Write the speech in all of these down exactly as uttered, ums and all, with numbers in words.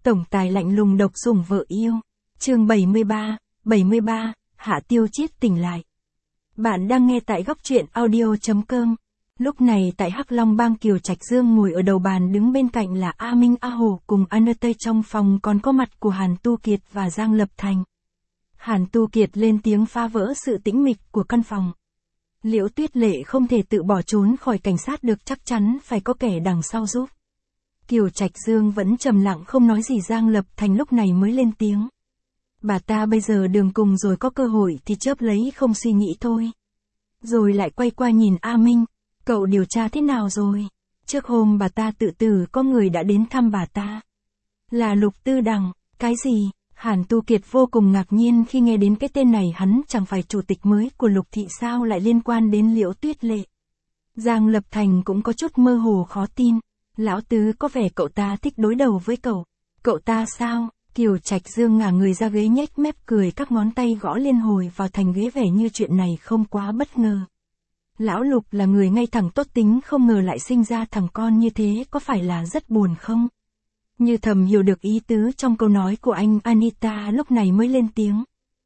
Tổng tài lạnh lùng độc sủng vợ yêu. Chương bảy mươi ba, bảy mươi ba, Hạ Tiêu Chiết tỉnh lại. Bạn đang nghe tại góc truyện audio chấm com. Lúc này tại Hắc Long Bang, Kiều Trạch Dương ngồi ở đầu bàn, đứng bên cạnh là A Minh, A Hổ cùng A Nơ Tây, trong phòng còn có mặt của Hàn Tu Kiệt và Giang Lập Thành. Hàn Tu Kiệt lên tiếng phá vỡ sự tĩnh mịch của căn phòng. Liễu Tuyết Lệ không thể tự bỏ trốn khỏi cảnh sát được, chắc chắn phải có kẻ đằng sau giúp. Kiều Trạch Dương vẫn trầm lặng không nói gì. Giang Lập Thành lúc này mới lên tiếng. Bà ta bây giờ đường cùng rồi, có cơ hội thì chớp lấy không suy nghĩ thôi. Rồi lại quay qua nhìn A Minh. Cậu điều tra thế nào rồi? Trước hôm bà ta tự tử có người đã đến thăm bà ta. Là Lục Tư Đằng. Cái gì? Hàn Tu Kiệt vô cùng ngạc nhiên khi nghe đến cái tên này. Hắn chẳng phải chủ tịch mới của Lục Thị sao lại liên quan đến Liễu Tuyết Lệ? Giang Lập Thành cũng có chút mơ hồ khó tin. Lão Tứ, có vẻ cậu ta thích đối đầu với cậu. Cậu ta sao? Kiều Trạch Dương ngả người ra ghế, nhếch mép cười, các ngón tay gõ liên hồi vào thành ghế, vẻ như chuyện này không quá bất ngờ. Lão Lục là người ngay thẳng tốt tính, không ngờ lại sinh ra thằng con như thế, có phải là rất buồn không? Như thầm hiểu được ý tứ trong câu nói của anh, Anita lúc này mới lên tiếng.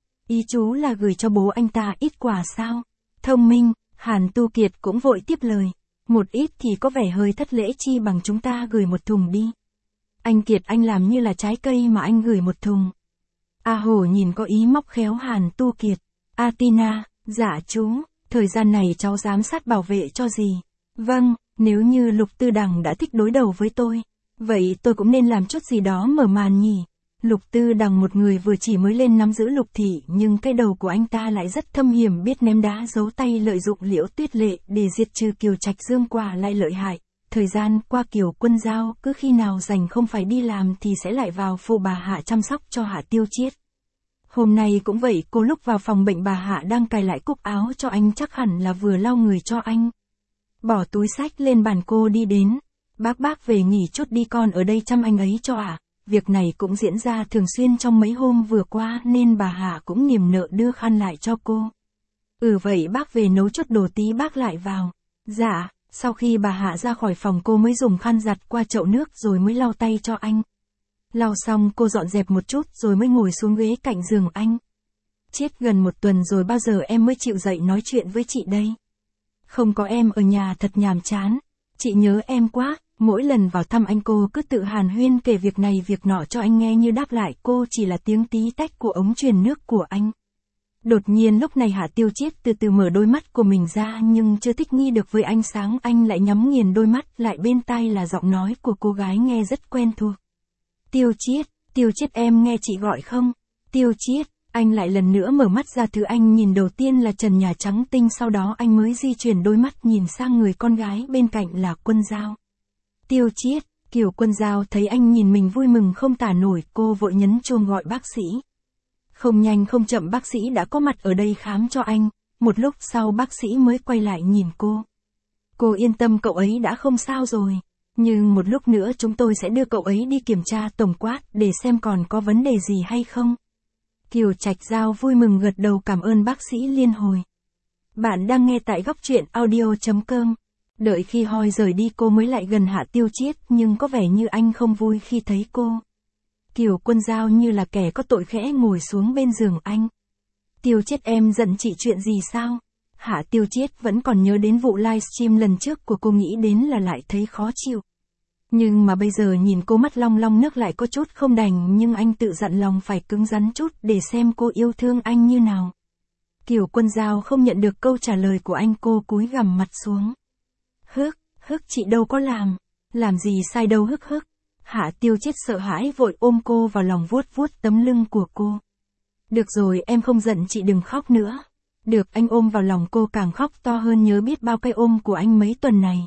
Ý chú là gửi cho bố anh ta ít quà sao? Thông minh. Hàn Tu Kiệt cũng vội tiếp lời. Một ít thì có vẻ hơi thất lễ, chi bằng chúng ta gửi một thùng đi. Anh Kiệt, anh làm như là trái cây mà anh gửi một thùng. A Hổ nhìn có ý móc khéo Hàn Tu Kiệt. A Tina, dạ chú, thời gian này cháu giám sát bảo vệ cho gì? Vâng, nếu như Lục Tư Đằng đã thích đối đầu với tôi, vậy tôi cũng nên làm chút gì đó mở màn nhỉ? Lục Tư Đằng một người vừa chỉ mới lên nắm giữ Lục Thị, nhưng cái đầu của anh ta lại rất thâm hiểm, biết ném đá giấu tay lợi dụng Liễu Tuyết Lệ để diệt trừ Kiều Trạch Dương, quả lại lợi hại. Thời gian qua Kiều Quân Giao cứ khi nào rảnh không phải đi làm thì sẽ lại vào phụ bà Hạ chăm sóc cho Hạ Tiêu Chiết. Hôm nay cũng vậy, cô lúc vào phòng bệnh bà Hạ đang cài lại cúc áo cho anh, chắc hẳn là vừa lau người cho anh. Bỏ túi sách lên bàn, cô đi đến. Bác bác về nghỉ chút đi, con ở đây chăm anh ấy cho ạ. À. Việc này cũng diễn ra thường xuyên trong mấy hôm vừa qua nên bà Hạ cũng niềm nợ đưa khăn lại cho cô. Ừ vậy bác về nấu chút đồ tí bác lại vào. Dạ. Sau khi bà Hạ ra khỏi phòng, cô mới dùng khăn giặt qua chậu nước rồi mới lau tay cho anh. Lau xong cô dọn dẹp một chút rồi mới ngồi xuống ghế cạnh giường anh. Chết gần một tuần rồi bao giờ em mới chịu dậy nói chuyện với chị đây? Không có em ở nhà thật nhàm chán. Chị nhớ em quá. Mỗi lần vào thăm anh cô cứ tự hàn huyên kể việc này việc nọ cho anh nghe, như đáp lại cô chỉ là tiếng tí tách của ống truyền nước của anh. Đột nhiên lúc này Hạ Tiêu Chiết từ từ mở đôi mắt của mình ra, nhưng chưa thích nghi được với ánh sáng, anh lại nhắm nghiền đôi mắt lại, bên tai là giọng nói của cô gái nghe rất quen thuộc. Tiêu Chiết, Tiêu Chiết, em nghe chị gọi không? Tiêu Chiết, anh lại lần nữa mở mắt ra, thứ anh nhìn đầu tiên là trần nhà trắng tinh, sau đó anh mới di chuyển đôi mắt nhìn sang người con gái bên cạnh là Quân Giao. Tiêu Chiết, Kiều Quân Giao thấy anh nhìn mình vui mừng không tả nổi, cô vội nhấn chuông gọi bác sĩ. Không nhanh không chậm bác sĩ đã có mặt ở đây khám cho anh, một lúc sau bác sĩ mới quay lại nhìn cô. Cô yên tâm, cậu ấy đã không sao rồi, nhưng một lúc nữa chúng tôi sẽ đưa cậu ấy đi kiểm tra tổng quát để xem còn có vấn đề gì hay không. Kiều Trạch Giao vui mừng gật đầu cảm ơn bác sĩ liên hồi. Bạn đang nghe tại góc truyện audio chấm com. Đợi khi Hoi rời đi cô mới lại gần Hạ Tiêu Chiết, nhưng có vẻ như anh không vui khi thấy cô. Kiều Quân Giao như là kẻ có tội khẽ ngồi xuống bên giường anh. Tiêu Chiết, em giận chị chuyện gì sao? Hạ Tiêu Chiết vẫn còn nhớ đến vụ livestream lần trước của cô, nghĩ đến là lại thấy khó chịu. Nhưng mà bây giờ nhìn cô mắt long long nước lại có chút không đành, nhưng anh tự dặn lòng phải cứng rắn chút để xem cô yêu thương anh như nào. Kiều Quân Giao không nhận được câu trả lời của anh, cô cúi gằm mặt xuống. Hức, hức, chị đâu có làm. Làm gì sai đâu hức hức. Hạ Tiêu Chiết sợ hãi vội ôm cô vào lòng, vuốt vuốt tấm lưng của cô. Được rồi, em không giận chị, đừng khóc nữa. Được, anh ôm vào lòng cô càng khóc to hơn, nhớ biết bao cái ôm của anh mấy tuần này.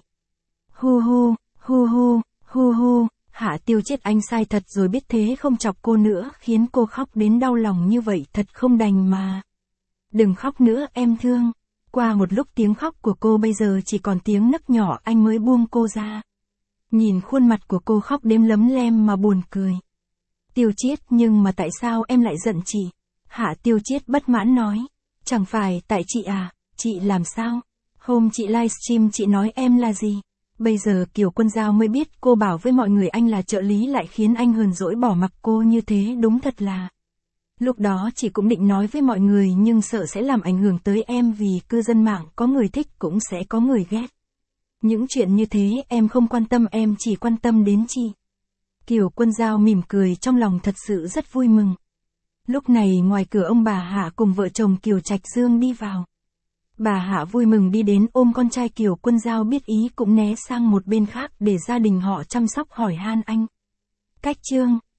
Hu hu, hu hu, hu hu. Hạ Tiêu Chiết, anh sai thật rồi, biết thế không chọc cô nữa, khiến cô khóc đến đau lòng như vậy thật không đành mà. Đừng khóc nữa, em thương. Qua một lúc tiếng khóc của cô bây giờ chỉ còn tiếng nấc nhỏ, anh mới buông cô ra. Nhìn khuôn mặt của cô khóc đếm lấm lem mà buồn cười. Tiêu Chiết, nhưng mà tại sao em lại giận chị? Hạ Tiêu Chiết bất mãn nói. Chẳng phải tại chị à, chị làm sao? Hôm chị livestream chị nói em là gì? Bây giờ Kiều Quân Giao mới biết cô bảo với mọi người anh là trợ lý lại khiến anh hờn dỗi bỏ mặc cô như thế, đúng thật là. Lúc đó chị cũng định nói với mọi người nhưng sợ sẽ làm ảnh hưởng tới em vì cư dân mạng có người thích cũng sẽ có người ghét. Những chuyện như thế em không quan tâm, em chỉ quan tâm đến chị. Kiều Quân Giao mỉm cười, trong lòng thật sự rất vui mừng. Lúc này ngoài cửa ông bà Hạ cùng vợ chồng Kiều Trạch Dương đi vào. Bà Hạ vui mừng đi đến ôm con trai, Kiều Quân Giao biết ý cũng né sang một bên khác để gia đình họ chăm sóc hỏi han anh. Cách Trương.